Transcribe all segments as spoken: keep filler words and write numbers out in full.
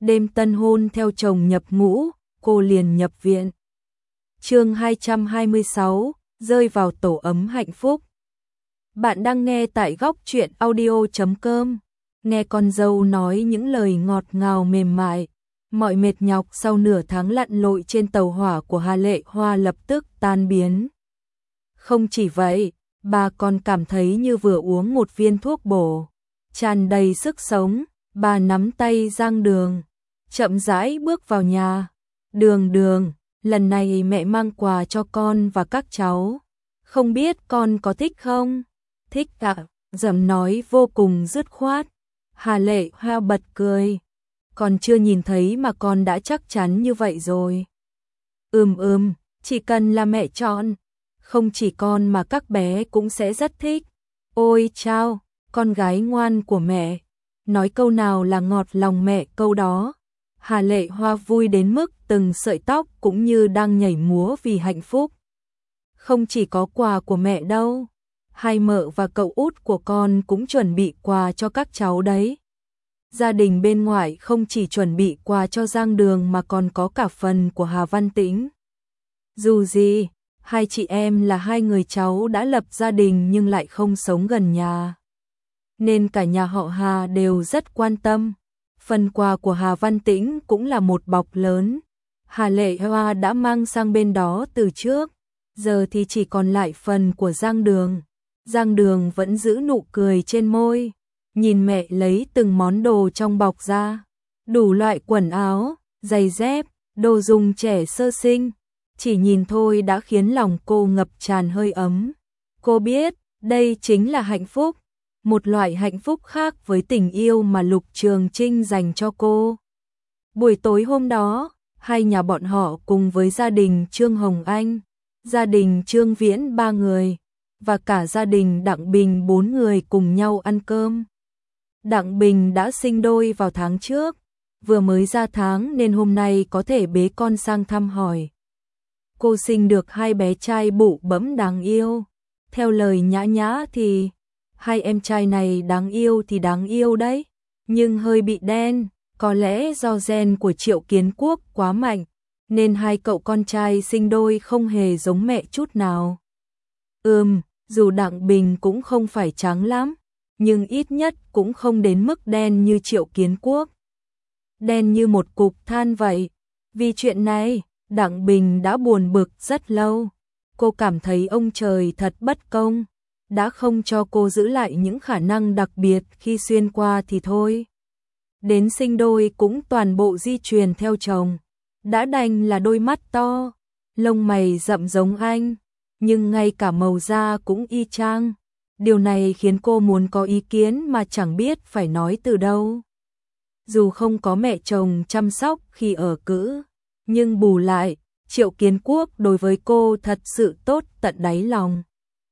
đêm tân hôn theo chồng nhập ngũ, cô liền nhập viện. Chương hai trăm hai mươi sáu, rơi vào tổ ấm hạnh phúc. Bạn đang nghe tại góc truyện audio chấm com. Nghe con dâu nói những lời ngọt ngào mềm mại, mọi mệt nhọc sau nửa tháng lặn lội trên tàu hỏa của Hà Lệ Hoa lập tức tan biến. Không chỉ vậy, bà còn cảm thấy như vừa uống một viên thuốc bổ, tràn đầy sức sống. Bà nắm tay Giang Đường, chậm rãi bước vào nhà. Đường Đường, lần này mẹ mang quà cho con và các cháu, không biết con có thích không? Thích ạ, Dậm nói vô cùng dứt khoát. Hà Lệ Hoa bật cười. Con chưa nhìn thấy mà con đã chắc chắn như vậy rồi. Ừm ừm, chỉ cần là mẹ chọn, không chỉ con mà các bé cũng sẽ rất thích. Ôi chao, con gái ngoan của mẹ. Nói câu nào là ngọt lòng mẹ câu đó. Hà Lệ Hoa vui đến mức từng sợi tóc cũng như đang nhảy múa vì hạnh phúc. Không chỉ có quà của mẹ đâu, hai mợ và cậu út của con cũng chuẩn bị quà cho các cháu đấy. Gia đình bên ngoại không chỉ chuẩn bị quà cho Giang Đường mà còn có cả phần của Hà Văn Tĩnh. Dù gì, hai chị em là hai người cháu đã lập gia đình nhưng lại không sống gần nhà, nên cả nhà họ Hà đều rất quan tâm. Phần quà của Hà Văn Tĩnh cũng là một bọc lớn. Hà Lệ Hoa đã mang sang bên đó từ trước, giờ thì chỉ còn lại phần của Giang Đường. Giang Đường vẫn giữ nụ cười trên môi, nhìn mẹ lấy từng món đồ trong bọc ra, đủ loại quần áo, giày dép, đồ dùng trẻ sơ sinh. Chỉ nhìn thôi đã khiến lòng cô ngập tràn hơi ấm. Cô biết, đây chính là hạnh phúc, một loại hạnh phúc khác với tình yêu mà Lục Trường Trinh dành cho cô. Buổi tối hôm đó, hai nhà bọn họ cùng với gia đình Trương Hồng Anh, gia đình Trương Viễn ba người, và cả gia đình Đặng Bình bốn người cùng nhau ăn cơm. Đặng Bình đã sinh đôi vào tháng trước, vừa mới ra tháng nên hôm nay có thể bế con sang thăm hỏi. Cô sinh được hai bé trai bụ bẫm đáng yêu. Theo lời Nhã Nhã thì hai em trai này đáng yêu thì đáng yêu đấy, nhưng hơi bị đen, có lẽ do gen của Triệu Kiến Quốc quá mạnh, nên hai cậu con trai sinh đôi không hề giống mẹ chút nào. Ừm, dù Đặng Bình cũng không phải trắng lắm, nhưng ít nhất cũng không đến mức đen như Triệu Kiến Quốc. Đen như một cục than vậy. Vì chuyện này, Đặng Bình đã buồn bực rất lâu. Cô cảm thấy ông trời thật bất công, đã không cho cô giữ lại những khả năng đặc biệt khi xuyên qua thì thôi. Đến sinh đôi cũng toàn bộ di truyền theo chồng, đã đành là đôi mắt to, lông mày rậm giống anh, nhưng ngay cả màu da cũng y chang. Điều này khiến cô muốn có ý kiến mà chẳng biết phải nói từ đâu. Dù không có mẹ chồng chăm sóc khi ở cữ, nhưng bù lại, Triệu Kiến Quốc đối với cô thật sự tốt tận đáy lòng.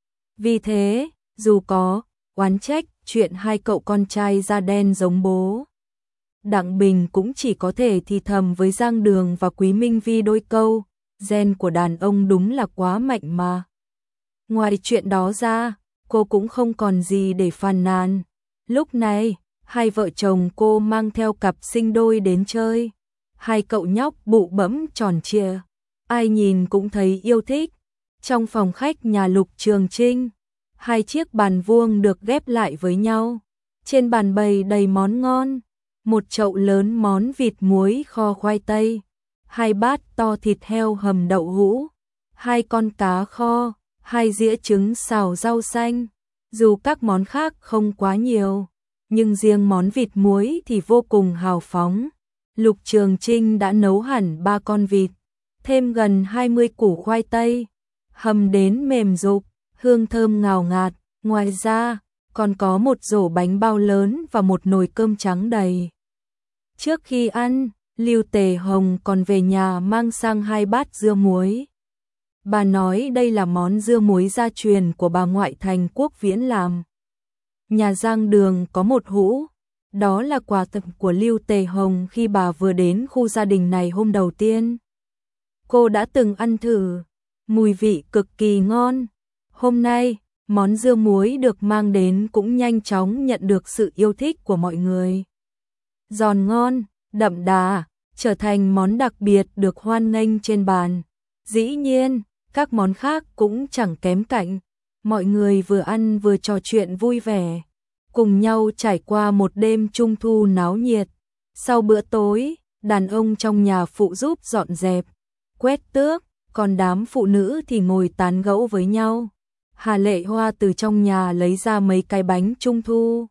Vì thế, dù có oán trách chuyện hai cậu con trai da đen giống bố, Đặng Bình cũng chỉ có thể thì thầm với Giang Đường và Quý Minh Vi đôi câu, gen của đàn ông đúng là quá mạnh mà. Ngoài chuyện đó ra, cô cũng không còn gì để phàn nàn. Lúc này, hai vợ chồng cô mang theo cặp sinh đôi đến chơi. Hai cậu nhóc bụ bẫm tròn trịa, ai nhìn cũng thấy yêu thích. Trong phòng khách nhà Lục Trường Trinh, hai chiếc bàn vuông được ghép lại với nhau. Trên bàn bày đầy món ngon, một chậu lớn món vịt muối kho khoai tây, hai bát to thịt heo hầm đậu hũ, hai con cá kho, hai dĩa trứng xào rau xanh. Dù các món khác không quá nhiều, nhưng riêng món vịt muối thì vô cùng hào phóng. Lục Trường Trinh đã nấu hẳn ba con vịt, thêm gần hai mươi củ khoai tây, hầm đến mềm rục, hương thơm ngào ngạt. Ngoài ra, còn có một rổ bánh bao lớn và một nồi cơm trắng đầy. Trước khi ăn, Lưu Tề Hồng còn về nhà mang sang hai bát dưa muối. Bà nói đây là món dưa muối gia truyền của bà ngoại Thành Quốc Viễn làm. Nhà Giang Đường có một hũ, đó là quà tặng của Lưu Tề Hồng khi bà vừa đến khu gia đình này hôm đầu tiên. Cô đã từng ăn thử, mùi vị cực kỳ ngon. Hôm nay, món dưa muối được mang đến cũng nhanh chóng nhận được sự yêu thích của mọi người. Giòn ngon, đậm đà, trở thành món đặc biệt được hoan nghênh trên bàn. Dĩ nhiên, các món khác cũng chẳng kém cạnh. Mọi người vừa ăn vừa trò chuyện vui vẻ, cùng nhau trải qua một đêm trung thu náo nhiệt. Sau bữa tối, đàn ông trong nhà phụ giúp dọn dẹp, quét tước, còn đám phụ nữ thì ngồi tán gẫu với nhau. Hà Lệ Hoa từ trong nhà lấy ra mấy cái bánh trung thu,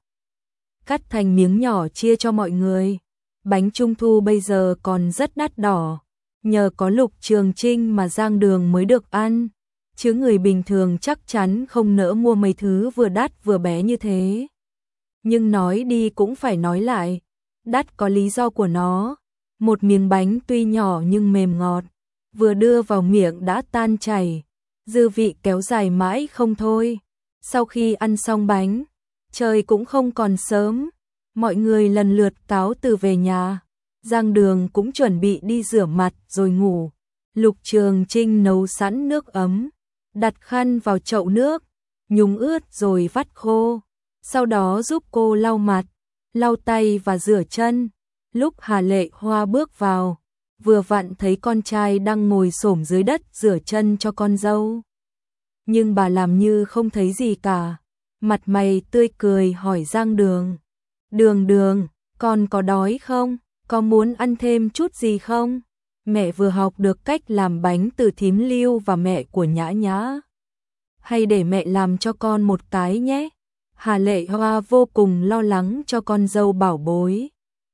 cắt thành miếng nhỏ chia cho mọi người. Bánh trung thu bây giờ còn rất đắt đỏ, nhờ có Lục Trường Trinh mà Giang Đường mới được ăn, chứ người bình thường chắc chắn không nỡ mua mấy thứ vừa đắt vừa bé như thế. Nhưng nói đi cũng phải nói lại, đắt có lý do của nó. Một miếng bánh tuy nhỏ nhưng mềm ngọt, vừa đưa vào miệng đã tan chảy, dư vị kéo dài mãi không thôi. Sau khi ăn xong bánh, trời cũng không còn sớm, mọi người lần lượt cáo từ về nhà. Giang Đường cũng chuẩn bị đi rửa mặt rồi ngủ. Lục Trường Trinh nấu sẵn nước ấm, đặt khăn vào chậu nước, nhúng ướt rồi vắt khô, sau đó giúp cô lau mặt, lau tay và rửa chân. Lúc Hà Lệ Hoa bước vào, vừa vặn thấy con trai đang ngồi xổm dưới đất rửa chân cho con dâu. Nhưng bà làm như không thấy gì cả, mặt mày tươi cười hỏi Giang Đường: "Đường Đường, con có đói không? Có muốn ăn thêm chút gì không? Mẹ vừa học được cách làm bánh từ thím Lưu và mẹ của Nhã Nhã. Hay để mẹ làm cho con một cái nhé." Hà Lệ Hoa vô cùng lo lắng cho con dâu bảo bối,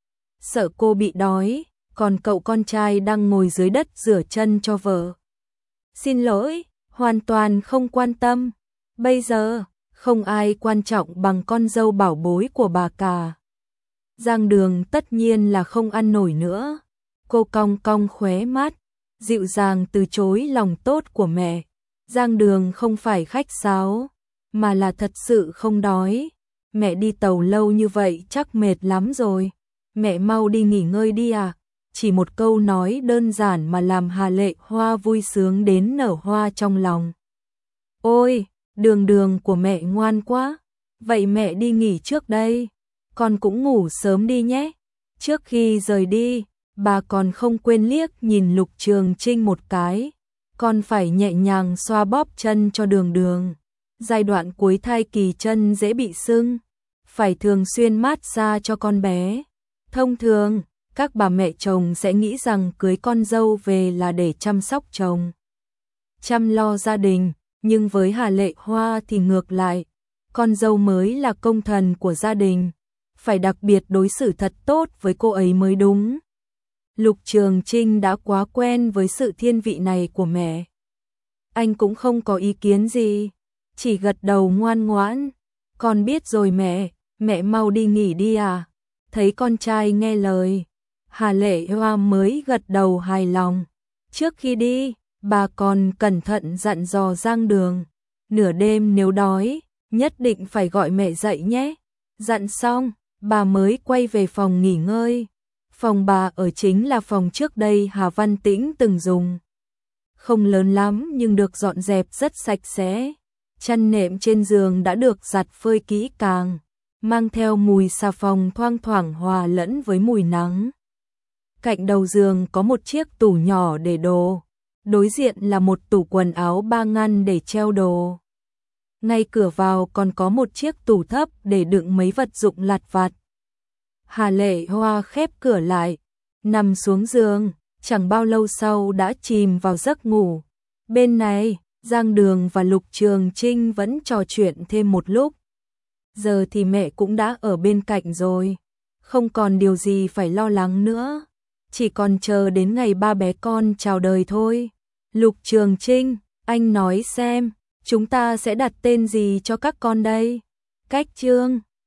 sợ cô bị đói, còn cậu con trai đang ngồi dưới đất rửa chân cho vợ. "Xin lỗi, hoàn toàn không quan tâm. Bây giờ, không ai quan trọng bằng con dâu bảo bối của bà cả." Giang Đường tất nhiên là không ăn nổi nữa. Cô cong cong khóe mắt, dịu dàng từ chối lòng tốt của mẹ. Giang Đường không phải khách sáo, mà là thật sự không đói. "Mẹ đi tàu lâu như vậy chắc mệt lắm rồi. Mẹ mau đi nghỉ ngơi đi à." Chỉ một câu nói đơn giản mà làm Hà Lệ Hoa vui sướng đến nở hoa trong lòng. "Ôi, Đường Đường của mẹ ngoan quá. Vậy mẹ đi nghỉ trước đây. Con cũng ngủ sớm đi nhé." Trước khi rời đi, bà còn không quên liếc nhìn Lục Trường Trinh một cái. Con phải nhẹ nhàng xoa bóp chân cho Đường Đường. Giai đoạn cuối thai kỳ chân dễ bị sưng, phải thường xuyên mát xa cho con bé. Thông thường, các bà mẹ chồng sẽ nghĩ rằng cưới con dâu về là để chăm sóc chồng, chăm lo gia đình, nhưng với Hà Lệ Hoa thì ngược lại, con dâu mới là công thần của gia đình, phải đặc biệt đối xử thật tốt với cô ấy mới đúng. Lục Trường Trinh đã quá quen với sự thiên vị này của mẹ. Anh cũng không có ý kiến gì, chỉ gật đầu ngoan ngoãn. "Con biết rồi mẹ, mẹ mau đi nghỉ đi à." Thấy con trai nghe lời, Hà Lệ Hoa mới gật đầu hài lòng. Trước khi đi, bà còn cẩn thận dặn dò Giang Đường: "Nửa đêm nếu đói, nhất định phải gọi mẹ dậy nhé." Dặn xong, bà mới quay về phòng nghỉ ngơi. Phòng bà ở chính là phòng trước đây Hà Văn Tĩnh từng dùng. Không lớn lắm nhưng được dọn dẹp rất sạch sẽ. Chăn nệm trên giường đã được giặt phơi kỹ càng, mang theo mùi xà phòng thoang thoảng hòa lẫn với mùi nắng. Cạnh đầu giường có một chiếc tủ nhỏ để đồ, đối diện là một tủ quần áo ba ngăn để treo đồ. Ngay cửa vào còn có một chiếc tủ thấp để đựng mấy vật dụng lặt vặt. Hà Lệ Hoa khép cửa lại, nằm xuống giường, chẳng bao lâu sau đã chìm vào giấc ngủ. Bên này, Giang Đường và Lục Trường Trinh vẫn trò chuyện thêm một lúc. Giờ thì mẹ cũng đã ở bên cạnh rồi, không còn điều gì phải lo lắng nữa, chỉ còn chờ đến ngày ba bé con chào đời thôi. Lục Trường Trinh, anh nói xem, chúng ta sẽ đặt tên gì cho các con đây? Cách chương